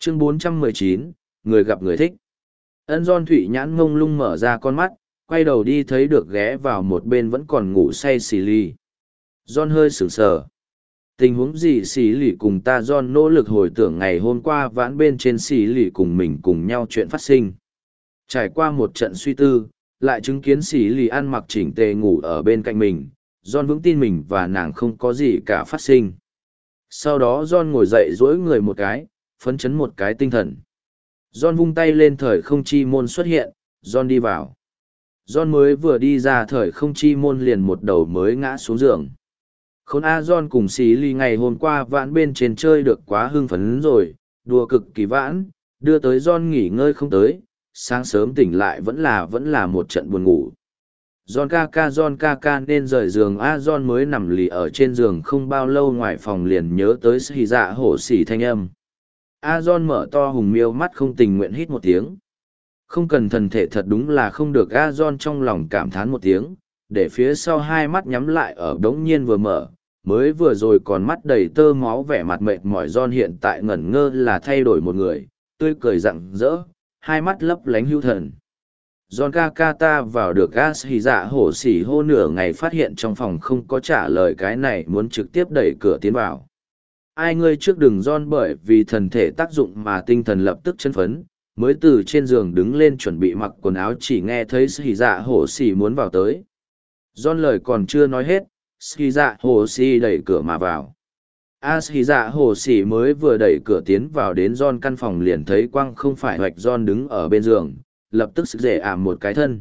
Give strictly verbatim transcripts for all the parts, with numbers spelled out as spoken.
Chương bốn trăm mười chín, người gặp người thích. Ân John Thụy nhãn ngông lung mở ra con mắt, quay đầu đi thấy được ghé vào một bên vẫn còn ngủ say xì lì. John hơi sửng sờ. Tình huống gì xì lì cùng ta? John nỗ lực hồi tưởng ngày hôm qua vãn bên trên xì lì cùng mình cùng nhau chuyện phát sinh. Trải qua một trận suy tư, lại chứng kiến xì lì ăn mặc chỉnh tề ngủ ở bên cạnh mình, John vững tin mình và nàng không có gì cả phát sinh. Sau đó John ngồi dậy duỗi người một cái, phấn chấn một cái tinh thần. John vung tay lên, thời không chi môn xuất hiện, John đi vào. John mới vừa đi ra thời không chi môn liền một đầu mới ngã xuống giường. Khốn A John cùng xí ly ngày hôm qua vãn bên trên chơi được quá hưng phấn rồi, đùa cực kỳ vãn, đưa tới John nghỉ ngơi không tới, sáng sớm tỉnh lại vẫn là vẫn là một trận buồn ngủ. John ca ca John ca ca nên rời giường A John mới nằm lì ở trên giường không bao lâu, ngoài phòng liền nhớ tới xì dạ hổ xỉ thanh âm. A John mở to hùng miêu mắt không tình nguyện hít một tiếng. Không cần thần thể thật đúng là không được. A John trong lòng cảm thán một tiếng, để phía sau hai mắt nhắm lại ở đống nhiên vừa mở, mới vừa rồi còn mắt đầy tơ máu vẻ mặt mệt mỏi John hiện tại ngẩn ngơ là thay đổi một người, tươi cười rạng rỡ, hai mắt lấp lánh hưu thần. John ca ca ta vào được A xì dạ hổ xỉ hô nửa ngày, phát hiện trong phòng không có trả lời cái này, muốn trực tiếp đẩy cửa tiến vào. Ai ngươi trước đừng John bởi vì thần thể tác dụng mà tinh thần lập tức chân phấn, mới từ trên giường đứng lên chuẩn bị mặc quần áo, chỉ nghe thấy xì dạ hổ xỉ muốn vào tới. John lời còn chưa nói hết, xì dạ hổ xỉ đẩy cửa mà vào. A xì dạ hổ xỉ mới vừa đẩy cửa tiến vào đến John căn phòng liền thấy quang không phải hoạch John đứng ở bên giường, lập tức sức dễ ảm một cái thân.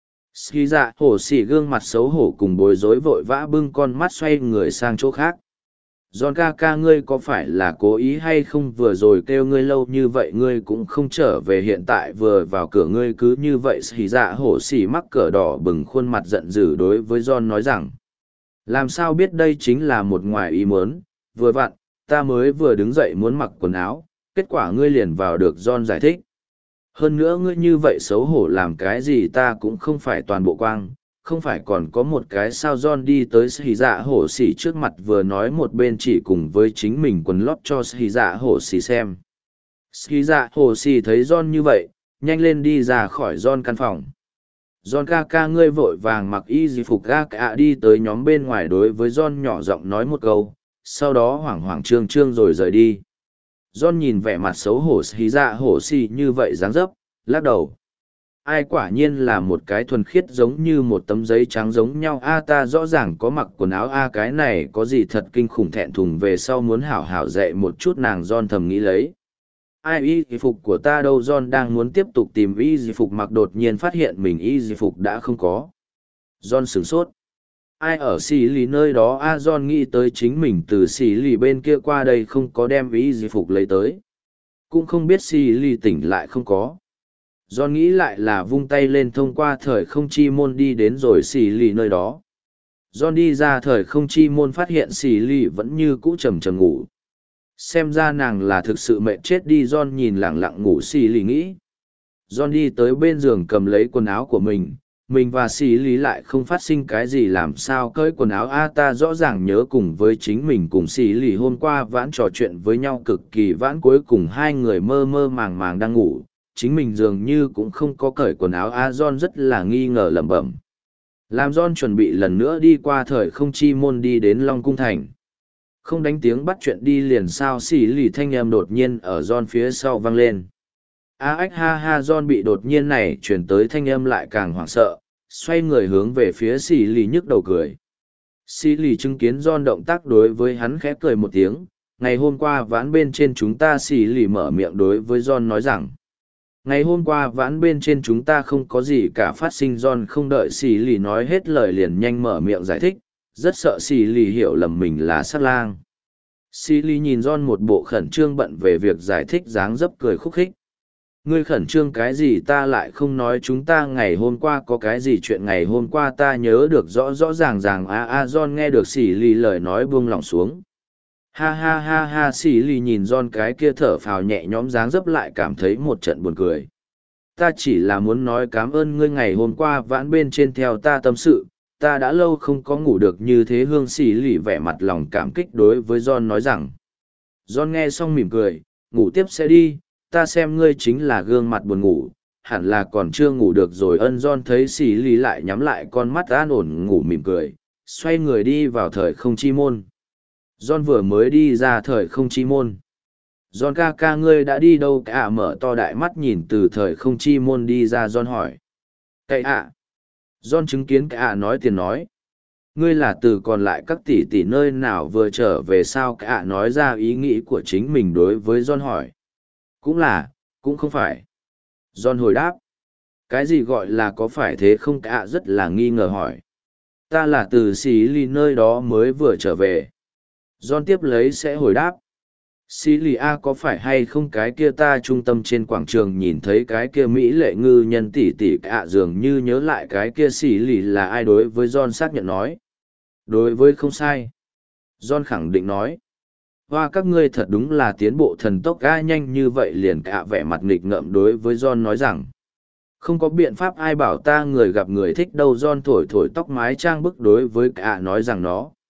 Xì dạ hổ xỉ gương mặt xấu hổ cùng bối rối vội vã bưng con mắt xoay người sang chỗ khác. John ca ca ngươi có phải là cố ý hay không, vừa rồi kêu ngươi lâu như vậy ngươi cũng không trở về, hiện tại vừa vào cửa ngươi cứ như vậy. Xì dạ hổ xỉ mắc cỡ đỏ bừng khuôn mặt giận dữ đối với John nói rằng, làm sao biết đây chính là một ngoài ý muốn, vừa vặn, ta mới vừa đứng dậy muốn mặc quần áo, kết quả ngươi liền vào được. John giải thích, hơn nữa ngươi như vậy xấu hổ làm cái gì, ta cũng không phải toàn bộ quang, không phải còn có một cái sao. John đi tới xì dạ hổ xỉ trước mặt vừa nói một bên chỉ cùng với chính mình quần lót cho xì dạ hổ xỉ xem. Xì dạ hổ xỉ thấy John như vậy, nhanh lên đi ra khỏi John căn phòng. John ca ca ngươi vội vàng mặc y di phục ga cả đi tới nhóm bên ngoài đối với John nhỏ giọng nói một câu, sau đó hoảng hoảng trương trương rồi rời đi. John nhìn vẻ mặt xấu hổ xì dạ hổ xỉ như vậy dáng dấp, lắc đầu. Ai quả nhiên là một cái thuần khiết giống như một tấm giấy trắng giống nhau. A ta rõ ràng có mặc quần áo A cái này có gì thật kinh khủng, thẹn thùng về sau muốn hảo hảo dạy một chút nàng. John thầm nghĩ lấy. Ai y phục của ta đâu? John đang muốn tiếp tục tìm y phục mặc, đột nhiên phát hiện mình y phục đã không có. John sửng sốt. Ai ở xì lì nơi đó? A John nghĩ tới chính mình từ xì lì bên kia qua đây không có đem y phục lấy tới. Cũng không biết xì lì tỉnh lại không có. John nghĩ lại là vung tay lên thông qua thời không chi môn đi đến rồi xì lì nơi đó. John đi ra thời không chi môn phát hiện xì lì vẫn như cũ trầm trầm ngủ. Xem ra nàng là thực sự mệt chết đi. John nhìn lẳng lặng ngủ xì lì nghĩ. John đi tới bên giường cầm lấy quần áo của mình. Mình và xì lì lại không phát sinh cái gì, làm sao cởi quần áo A ta rõ ràng nhớ cùng với chính mình cùng xì lì hôm qua vãn trò chuyện với nhau cực kỳ vãn, cuối cùng hai người mơ mơ màng màng đang ngủ. Chính mình dường như cũng không có cởi quần áo. A John rất là nghi ngờ lẩm bẩm. Làm John chuẩn bị lần nữa đi qua thời không chi môn đi đến Long Cung Thành. Không đánh tiếng bắt chuyện đi liền sao? Xì lì thanh em đột nhiên ở John phía sau vang lên. A ách ha ha. John bị đột nhiên này chuyển tới thanh âm lại càng hoảng sợ, xoay người hướng về phía xì lì nhức đầu cười. Xì lì chứng kiến John động tác đối với hắn khẽ cười một tiếng. Ngày hôm qua vãn bên trên chúng ta, xì lì mở miệng đối với John nói rằng. Ngày hôm qua vãn bên trên chúng ta không có gì cả phát sinh. John không đợi xì lì nói hết lời liền nhanh mở miệng giải thích, rất sợ xì lì hiểu lầm mình là sát lang. Xì lì nhìn John một bộ khẩn trương bận về việc giải thích dáng dấp cười khúc khích. Ngươi khẩn trương cái gì, ta lại không nói chúng ta ngày hôm qua có cái gì chuyện, ngày hôm qua ta nhớ được rõ rõ ràng ràng. A a John nghe được xì lì lời nói buông lỏng xuống. Ha ha ha ha. Xì lì nhìn John cái kia thở phào nhẹ nhõm dáng dấp lại cảm thấy một trận buồn cười. Ta chỉ là muốn nói cảm ơn ngươi ngày hôm qua vãn bên trên theo ta tâm sự, ta đã lâu không có ngủ được như thế. Hương xì lì vẻ mặt lòng cảm kích đối với John nói rằng. John nghe xong mỉm cười, ngủ tiếp sẽ đi, ta xem ngươi chính là gương mặt buồn ngủ, hẳn là còn chưa ngủ được rồi. Ân John thấy xì lì lại nhắm lại con mắt an ổn ngủ mỉm cười, xoay người đi vào thời không chi môn. John vừa mới đi ra thời không chi môn. John ca ca ngươi đã đi đâu? Cả mở to đại mắt nhìn từ thời không chi môn đi ra. John hỏi. Cái ạ. John chứng kiến cả nói tiền nói. Ngươi là từ còn lại các tỷ tỷ nơi nào vừa trở về sao? Cả nói ra ý nghĩ của chính mình đối với John hỏi. Cũng là, cũng không phải. John hồi đáp. Cái gì gọi là có phải thế không? Cả rất là nghi ngờ hỏi. Ta là từ xì lì nơi đó mới vừa trở về. John tiếp lấy sẽ hồi đáp. Xì lì A có phải hay không cái kia ta trung tâm trên quảng trường nhìn thấy cái kia Mỹ lệ ngư nhân tỷ tỷ ạ dường như nhớ lại cái kia xì lì là ai đối với John xác nhận nói. Đối với không sai. John khẳng định nói. Hoa các ngươi thật đúng là tiến bộ thần tốc ga nhanh như vậy liền cả vẻ mặt nghịch ngợm đối với John nói rằng. Không có biện pháp ai bảo ta người gặp người thích đâu. John thổi thổi tóc mái trang bức đối với cả nói rằng nó.